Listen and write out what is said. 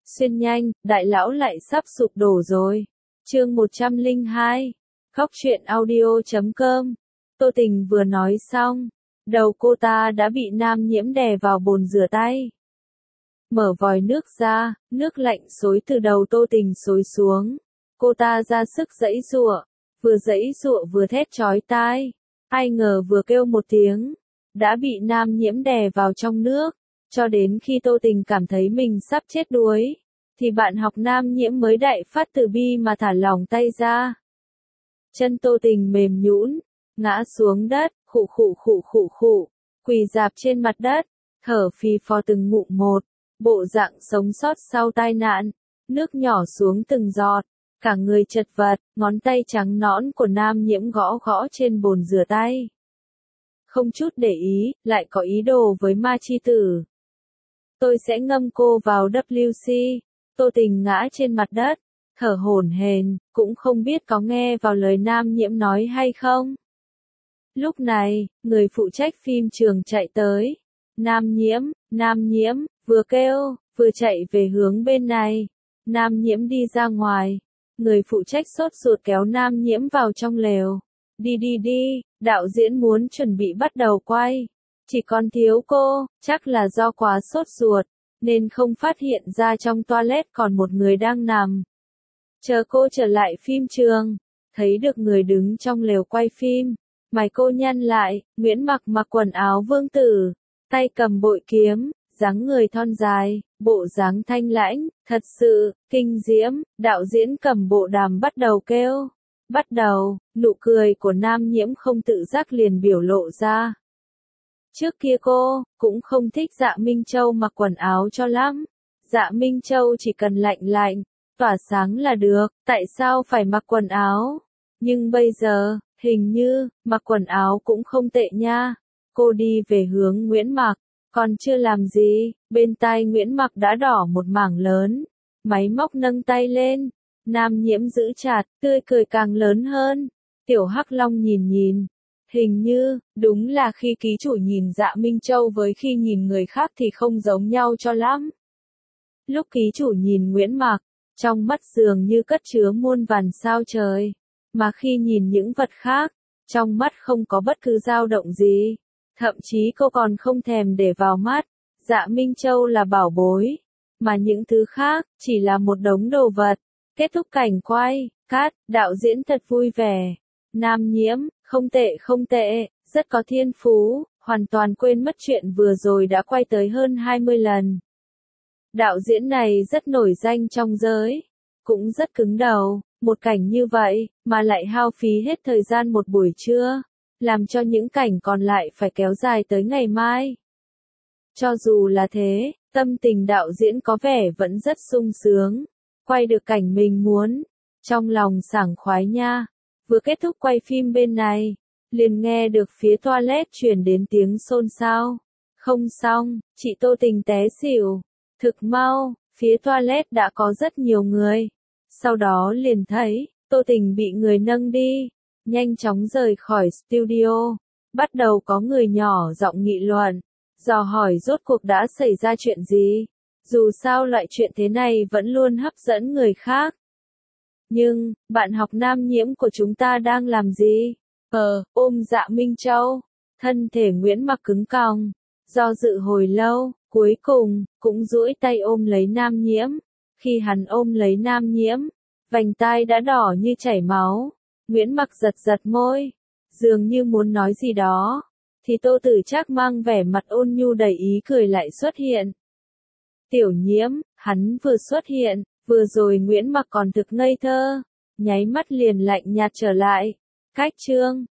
Xuyên nhanh, đại lão lại sắp sụp đổ rồi. Chương 102. Góc truyện audio.com. Tô Tình vừa nói xong, đầu cô ta đã bị Nam Nhiễm đè vào bồn rửa tay. Mở vòi nước ra, nước lạnh xối từ đầu Tô Tình xối xuống. Cô ta ra sức giãy giụa vừa thét chói tai. Ai ngờ vừa kêu một tiếng, đã bị Nam Nhiễm đè vào trong nước. Cho đến khi Tô Tình cảm thấy mình sắp chết đuối, thì bạn học Nam Nhiễm mới đại phát từ bi mà thả lỏng tay ra. Chân Tô Tình mềm nhũn, ngã xuống đất, khụ, quỳ rạp trên mặt đất, thở phì phò từng ngụm một, bộ dạng sống sót sau tai nạn, nước nhỏ xuống từng giọt, cả người chật vật, ngón tay trắng nõn của Nam Nhiễm gõ gõ trên bồn rửa tay. Không chút để ý, lại có ý đồ với ma chi tử. Tôi sẽ ngâm cô vào WC. Tô Tình ngã trên mặt đất, thở hổn hển, cũng không biết có nghe vào lời Nam Nhiễm nói hay không. Lúc này, người phụ trách phim trường chạy tới. Nam Nhiễm, vừa kêu, vừa chạy về hướng bên này. Nam Nhiễm đi ra ngoài. Người phụ trách sốt ruột kéo Nam Nhiễm vào trong lều. Đi, đạo diễn muốn chuẩn bị bắt đầu quay. Chỉ còn thiếu cô, chắc là do quá sốt ruột, nên không phát hiện ra trong toilet còn một người đang nằm. Chờ cô trở lại phim trường, thấy được người đứng trong lều quay phim, mày cô nhăn lại. Nguyễn Mặc mặc quần áo vương tử, tay cầm bội kiếm, dáng người thon dài, bộ dáng thanh lãnh, thật sự kinh diễm. Đạo diễn cầm bộ đàm bắt đầu kêu. Bắt đầu, nụ cười của Nam Nhiễm không tự giác liền biểu lộ ra. Trước kia cô cũng không thích Dạ Minh Châu mặc quần áo cho lắm. Dạ Minh Châu chỉ cần lạnh, tỏa sáng là được, tại sao phải mặc quần áo? Nhưng bây giờ, hình như, mặc quần áo cũng không tệ nha. Cô đi về hướng Nguyễn Mặc, còn chưa làm gì, bên tai Nguyễn Mặc đã đỏ một mảng lớn. Máy móc nâng tay lên, Nam Nhiễm giữ chặt, tươi cười càng lớn hơn. Tiểu Hắc Long nhìn. Hình như, đúng là khi ký chủ nhìn Dạ Minh Châu với khi nhìn người khác thì không giống nhau cho lắm. Lúc ký chủ nhìn Nguyễn Mặc, trong mắt dường như cất chứa muôn vàn sao trời. Mà khi nhìn những vật khác, trong mắt không có bất cứ dao động gì. Thậm chí cô còn không thèm để vào mắt. Dạ Minh Châu là bảo bối, mà những thứ khác chỉ là một đống đồ vật. Kết thúc cảnh quay, cắt, đạo diễn thật vui vẻ. Nam Nhiễm, không tệ, rất có thiên phú, hoàn toàn quên mất chuyện vừa rồi đã quay tới hơn 20 lần. Đạo diễn này rất nổi danh trong giới, cũng rất cứng đầu, một cảnh như vậy, mà lại hao phí hết thời gian một buổi trưa, làm cho những cảnh còn lại phải kéo dài tới ngày mai. Cho dù là thế, tâm tình đạo diễn có vẻ vẫn rất sung sướng, quay được cảnh mình muốn, trong lòng sảng khoái nha. Vừa kết thúc quay phim bên này, liền nghe được phía toilet truyền đến tiếng xôn xao. Không xong, chị Tô Tình té xỉu. Thực mau, phía toilet đã có rất nhiều người. Sau đó liền thấy, Tô Tình bị người nâng đi, nhanh chóng rời khỏi studio. Bắt đầu có người nhỏ giọng nghị luận, dò hỏi rốt cuộc đã xảy ra chuyện gì. Dù sao loại chuyện thế này vẫn luôn hấp dẫn người khác. Nhưng, bạn học Nam Nhiễm của chúng ta đang làm gì? Ôm Dạ Minh Châu. Thân thể Nguyễn Mặc cứng còng, do dự hồi lâu, cuối cùng, cũng duỗi tay ôm lấy Nam Nhiễm. Khi hắn ôm lấy Nam Nhiễm, vành tai đã đỏ như chảy máu. Nguyễn Mặc giật môi, dường như muốn nói gì đó. Thì Tô Tử Trác mang vẻ mặt ôn nhu đầy ý cười lại xuất hiện. Tiểu Nhiễm, hắn vừa xuất hiện. Vừa rồi Nguyễn Mặc còn thực ngây thơ, nháy mắt liền lạnh nhạt trở lại. Cách chương